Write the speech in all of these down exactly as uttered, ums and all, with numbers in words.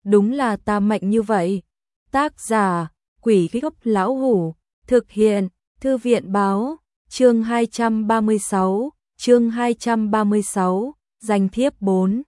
đúng là ta mạnh như vậy. Tác giả, Quỷ Gốc Lão Hủ, thực hiện, Thư viện báo, chương hai trăm ba mươi sáu, chương hai trăm ba mươi sáu, danh thiếp bốn.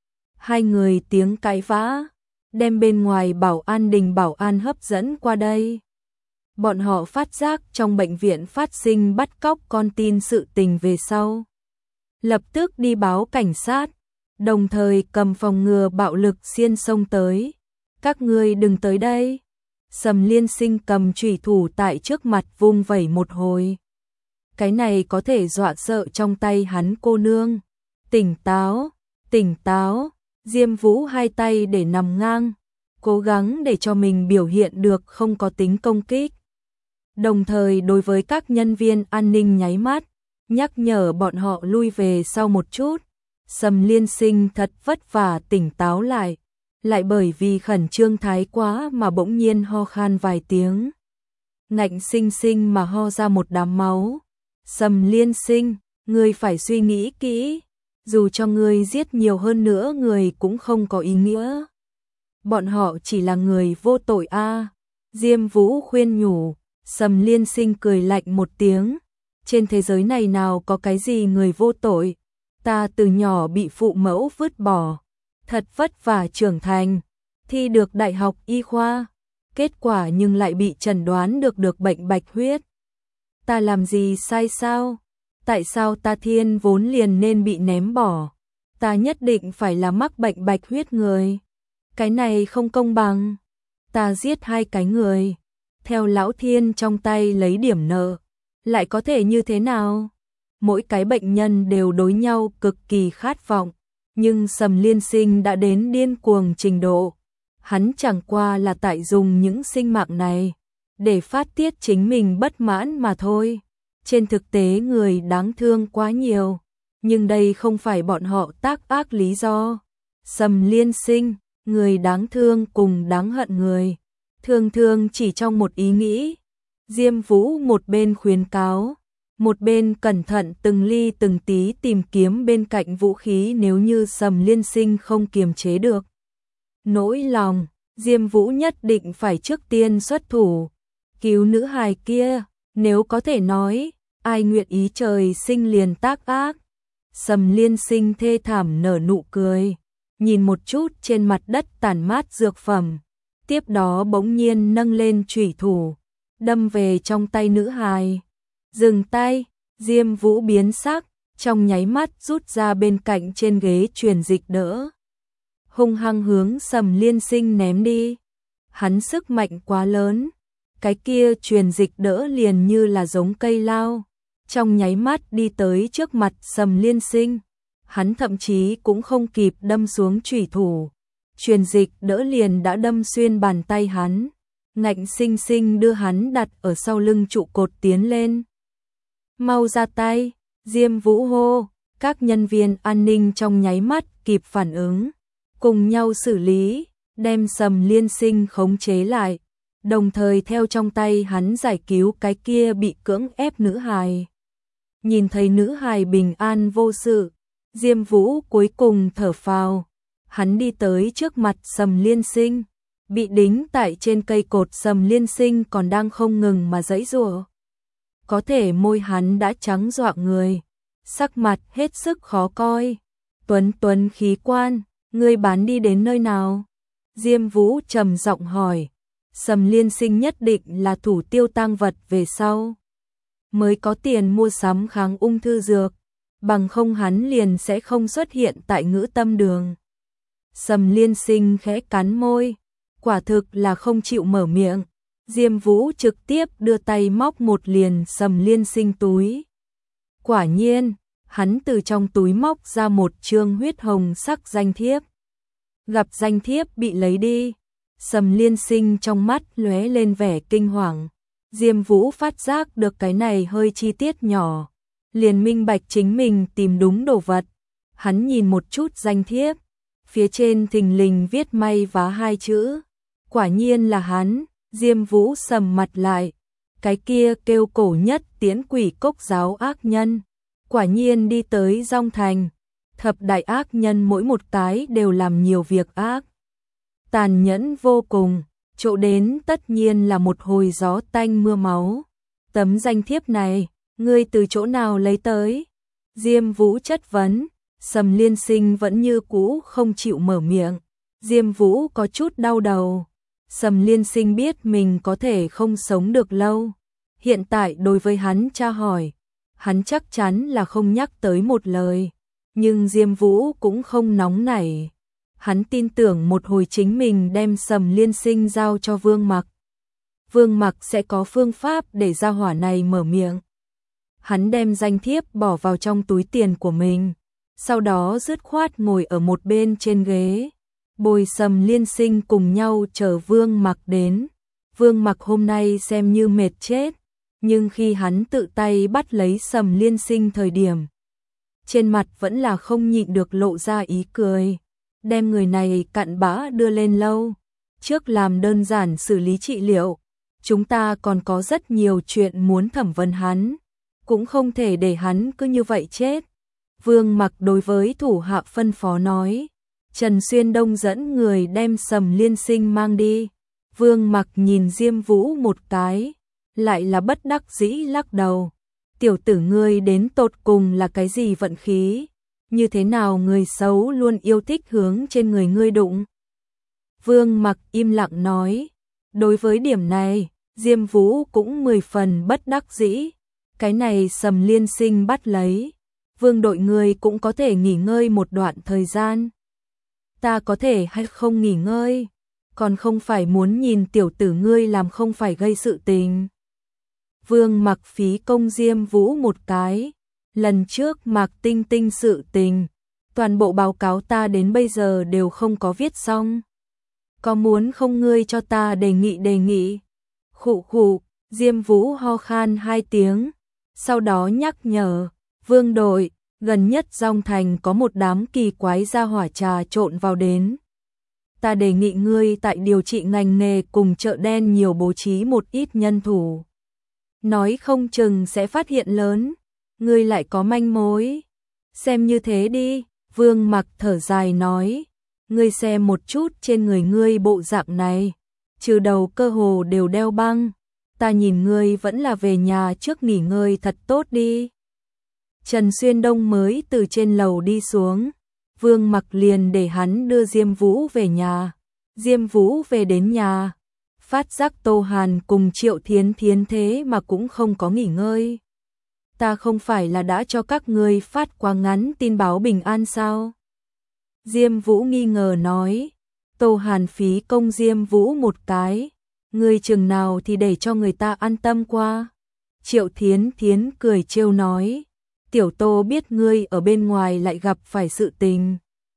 Hai người tiếng cãi vã, đem bên ngoài bảo an đình bảo an hấp dẫn qua đây. Bọn họ phát giác trong bệnh viện phát sinh bắt cóc con tin sự tình về sau. Lập tức đi báo cảnh sát, đồng thời cầm phòng ngừa bạo lực xiên xông tới. Các ngươi đừng tới đây. Sầm Liên Sinh cầm chủy thủ tại trước mặt vung vẩy một hồi. Cái này có thể dọa sợ trong tay hắn cô nương. Tỉnh táo, tỉnh táo. Diêm Vũ hai tay để nằm ngang, cố gắng để cho mình biểu hiện được không có tính công kích. Đồng thời đối với các nhân viên an ninh nháy mắt, nhắc nhở bọn họ lui về sau một chút. Sầm Liên Sinh thật vất vả tỉnh táo lại, lại bởi vì khẩn trương thái quá mà bỗng nhiên ho khan vài tiếng. Ngạnh sinh sinh mà ho ra một đám máu. Sầm Liên Sinh, ngươi phải suy nghĩ kỹ, dù cho ngươi giết nhiều hơn nữa người cũng không có ý nghĩa. Bọn họ chỉ là người vô tội a. À. Diêm Vũ khuyên nhủ. Sầm Liên Sinh cười lạnh một tiếng. Trên thế giới này nào có cái gì người vô tội. Ta từ nhỏ bị phụ mẫu vứt bỏ, thật vất vả trưởng thành, thi được đại học y khoa, kết quả nhưng lại bị chẩn đoán được được bệnh bạch huyết. Ta làm gì sai sao? Tại sao ta thiên vốn liền nên bị ném bỏ? Ta nhất định phải là mắc bệnh bạch huyết người. Cái này không công bằng. Ta giết hai cái người, theo lão thiên trong tay lấy điểm nợ, lại có thể như thế nào? Mỗi cái bệnh nhân đều đối nhau cực kỳ khát vọng, nhưng Sầm Liên Sinh đã đến điên cuồng trình độ. Hắn chẳng qua là tại dùng những sinh mạng này để phát tiết chính mình bất mãn mà thôi. Trên thực tế người đáng thương quá nhiều, nhưng đây không phải bọn họ tác ác lý do. Sầm Liên Sinh, người đáng thương cùng đáng hận người, thường thường chỉ trong một ý nghĩ. Diêm Vũ một bên khuyến cáo, một bên cẩn thận từng ly từng tí tìm kiếm bên cạnh vũ khí nếu như Sầm Liên Sinh không kiềm chế được nỗi lòng, Diêm Vũ nhất định phải trước tiên xuất thủ, cứu nữ hài kia, nếu có thể nói, ai nguyện ý trời sinh liền tác ác. Sầm Liên Sinh thê thảm nở nụ cười, nhìn một chút trên mặt đất tàn mát dược phẩm, tiếp đó bỗng nhiên nâng lên chủy thủ, đâm về trong tay nữ hài. Dừng tay, Diêm Vũ biến sắc, trong nháy mắt rút ra bên cạnh trên ghế truyền dịch đỡ, hung hăng hướng Sầm Liên Sinh ném đi. Hắn sức mạnh quá lớn, cái kia truyền dịch đỡ liền như là giống cây lao, trong nháy mắt đi tới trước mặt Sầm Liên Sinh. Hắn thậm chí cũng không kịp đâm xuống chủy thủ, truyền dịch đỡ liền đã đâm xuyên bàn tay hắn, ngạnh sinh sinh đưa hắn đặt ở sau lưng trụ cột tiến lên. Mau ra tay, Diêm Vũ hô, các nhân viên an ninh trong nháy mắt kịp phản ứng, cùng nhau xử lý, đem Sầm Liên Sinh khống chế lại, đồng thời theo trong tay hắn giải cứu cái kia bị cưỡng ép nữ hài. Nhìn thấy nữ hài bình an vô sự, Diêm Vũ cuối cùng thở phào, hắn đi tới trước mặt Sầm Liên Sinh, bị đính tại trên cây cột Sầm Liên Sinh còn đang không ngừng mà giãy giụa. Có thể môi hắn đã trắng dọa người, sắc mặt hết sức khó coi. Tuấn Tuấn khí quan, ngươi bán đi đến nơi nào? Diêm Vũ trầm giọng hỏi. Sầm Liên Sinh nhất định là thủ tiêu tang vật về sau, mới có tiền mua sắm kháng ung thư dược, bằng không hắn liền sẽ không xuất hiện tại Ngữ Tâm Đường. Sầm Liên Sinh khẽ cắn môi, quả thực là không chịu mở miệng. Diêm Vũ trực tiếp đưa tay móc một liền Sầm Liên Sinh túi. Quả nhiên, hắn từ trong túi móc ra một chương huyết hồng sắc danh thiếp. Gặp danh thiếp bị lấy đi, Sầm Liên Sinh trong mắt lóe lên vẻ kinh hoàng. Diêm Vũ phát giác được cái này hơi chi tiết nhỏ, liền minh bạch chính mình tìm đúng đồ vật. Hắn nhìn một chút danh thiếp, phía trên thình lình viết may vá hai chữ. Quả nhiên là hắn. Diêm Vũ sầm mặt lại, cái kia kêu cổ nhất tiễn quỷ cốc giáo ác nhân, quả nhiên đi tới Dong Thành. Thập đại ác nhân mỗi một cái đều làm nhiều việc ác. tàn nhẫn vô cùng, chỗ đến tất nhiên là một hồi gió tanh mưa máu. Tấm danh thiếp này, ngươi từ chỗ nào lấy tới? Diêm Vũ chất vấn, Sầm Liên Sinh vẫn như cũ không chịu mở miệng. Diêm Vũ có chút đau đầu. Sầm Liên Sinh biết mình có thể không sống được lâu. Hiện tại đối với hắn tra hỏi, hắn chắc chắn là không nhắc tới một lời. Nhưng Diêm Vũ cũng không nóng nảy. Hắn tin tưởng một hồi chính mình đem Sầm Liên Sinh giao cho Vương Mặc. Vương Mặc sẽ có phương pháp để gia hỏa này mở miệng. Hắn đem danh thiếp bỏ vào trong túi tiền của mình, sau đó dứt khoát ngồi ở một bên trên ghế, bồi Sầm Liên Sinh cùng nhau chờ Vương Mặc đến. Vương Mặc hôm nay xem như mệt chết, nhưng khi hắn tự tay bắt lấy Sầm Liên Sinh thời điểm, trên mặt vẫn là không nhịn được lộ ra ý cười. Đem người này cặn bã đưa lên lâu, trước làm đơn giản xử lý trị liệu, chúng ta còn có rất nhiều chuyện muốn thẩm vấn hắn, cũng không thể để hắn cứ như vậy chết. Vương Mặc đối với thủ hạ phân phó nói. Trần Xuyên Đông dẫn người đem Sầm Liên Sinh mang đi. Vương Mặc nhìn Diêm Vũ một cái, lại là bất đắc dĩ lắc đầu. Tiểu tử ngươi đến tột cùng là cái gì vận khí? Như thế nào người xấu luôn yêu thích hướng trên người ngươi đụng? Vương Mặc im lặng nói. Đối với điểm này, Diêm Vũ cũng mười phần bất đắc dĩ. Cái này Sầm Liên Sinh bắt lấy, Vương đội ngươi cũng có thể nghỉ ngơi một đoạn thời gian. Ta có thể hay không nghỉ ngơi, còn không phải muốn nhìn tiểu tử ngươi làm không phải gây sự tình. Vương Mặc phí công Diêm Vũ một cái. Lần trước Mạc Tinh Tinh sự tình, toàn bộ báo cáo ta đến bây giờ đều không có viết xong. Có muốn không ngươi cho ta đề nghị đề nghị? Khụ khụ, Diêm Vũ ho khan hai tiếng, sau đó nhắc nhở, Vương đội, gần nhất Dòng Thành có một đám kỳ quái gia hỏa trà trộn vào đến. Ta đề nghị ngươi tại điều trị ngành nghề cùng chợ đen nhiều bố trí một ít nhân thủ. Nói không chừng sẽ phát hiện lớn. Ngươi lại có manh mối. Xem như thế đi, Vương Mặc thở dài nói. Ngươi xem một chút trên người ngươi bộ dạng này, trừ đầu cơ hồ đều đeo băng. Ta nhìn ngươi vẫn là về nhà trước nghỉ ngơi thật tốt đi. Trần Xuyên Đông mới từ trên lầu đi xuống. Vương Mặc liền để hắn đưa Diêm Vũ về nhà. Diêm Vũ về đến nhà, phát giác Tô Hàn cùng Triệu Thiến Thiến thế mà cũng không có nghỉ ngơi. Ta không phải là đã cho các ngươi phát quá ngắn tin báo bình an sao? Diêm Vũ nghi ngờ nói. Tô Hàn phí công Diêm Vũ một cái. Ngươi chừng nào thì để cho người ta an tâm qua. Triệu Thiến Thiến cười trêu nói. Tiểu Tô biết ngươi ở bên ngoài lại gặp phải sự tình,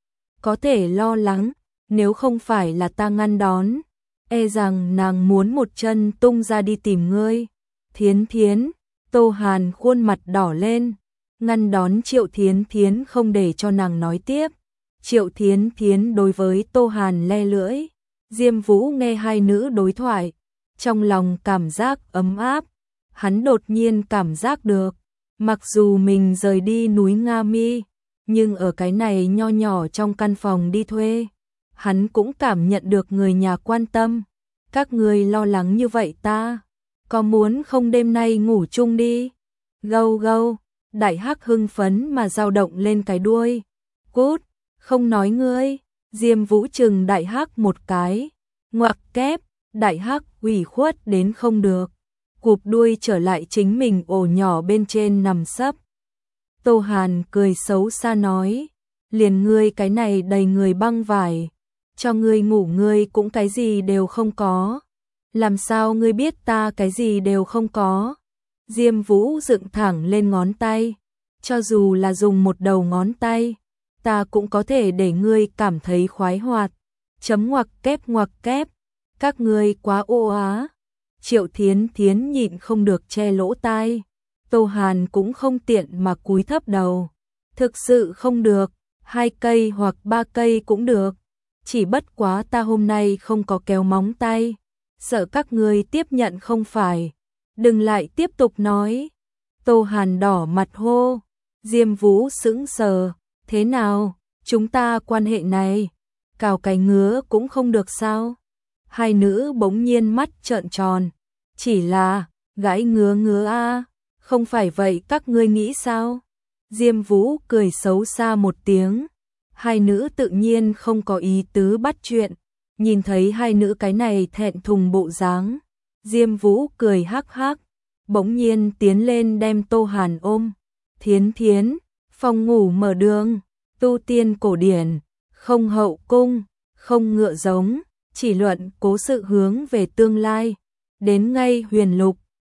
có thể lo lắng, nếu không phải là ta ngăn đón, e rằng nàng muốn một chân tung ra đi tìm ngươi. Thiến Thiến, Tô Hàn khuôn mặt đỏ lên, ngăn đón Triệu Thiến Thiến không để cho nàng nói tiếp. Triệu Thiến Thiến đối với Tô Hàn le lưỡi. Diêm Vũ nghe hai nữ đối thoại, trong lòng cảm giác ấm áp. Hắn đột nhiên cảm giác được, mặc dù mình rời đi núi Nga Mi, nhưng ở cái này nho nhỏ trong căn phòng đi thuê, hắn cũng cảm nhận được người nhà quan tâm. Các người lo lắng như vậy ta, có muốn không đêm nay ngủ chung đi? Gâu gâu, Đại Hắc hưng phấn mà dao động lên cái đuôi. Cút, không nói ngươi. Diêm Vũ trừng Đại Hắc một cái, ngoặc kép. Đại Hắc ủy khuất đến không được, cụp đuôi trở lại chính mình ổ nhỏ bên trên nằm sấp. Tô Hàn cười xấu xa nói, liền ngươi cái này đầy người băng vải, cho ngươi ngủ ngươi cũng cái gì đều không có. Làm sao ngươi biết ta cái gì đều không có? Diêm Vũ dựng thẳng lên ngón tay, cho dù là dùng một đầu ngón tay, ta cũng có thể để ngươi cảm thấy khoái hoạt. Chấm ngoặc kép ngoặc kép, các ngươi quá ô á. Triệu Thiến Thiến nhịn không được che lỗ tai. Tô Hàn cũng không tiện mà cúi thấp đầu. Thực sự không được, hai cây hoặc ba cây cũng được. Chỉ bất quá ta hôm nay không có kéo móng tay, sợ các ngươi tiếp nhận không phải. Đừng lại tiếp tục nói. Tô Hàn đỏ mặt hô. Diêm Vũ sững sờ, thế nào, chúng ta quan hệ này, cào cái ngứa cũng không được sao? Hai nữ bỗng nhiên mắt trợn tròn, chỉ là gãi ngứa ngứa a, không phải vậy các ngươi nghĩ sao? Diêm Vũ cười xấu xa một tiếng, hai nữ tự nhiên không có ý tứ bắt chuyện, nhìn thấy hai nữ cái này thẹn thùng bộ dáng, Diêm Vũ cười hắc hắc, bỗng nhiên tiến lên đem Tô Hàn ôm, Thiến Thiến, phòng ngủ mở đường, tu tiên cổ điển, không hậu cung, không ngựa giống, chỉ luận cố sự hướng về tương lai, đến ngay huyền lục,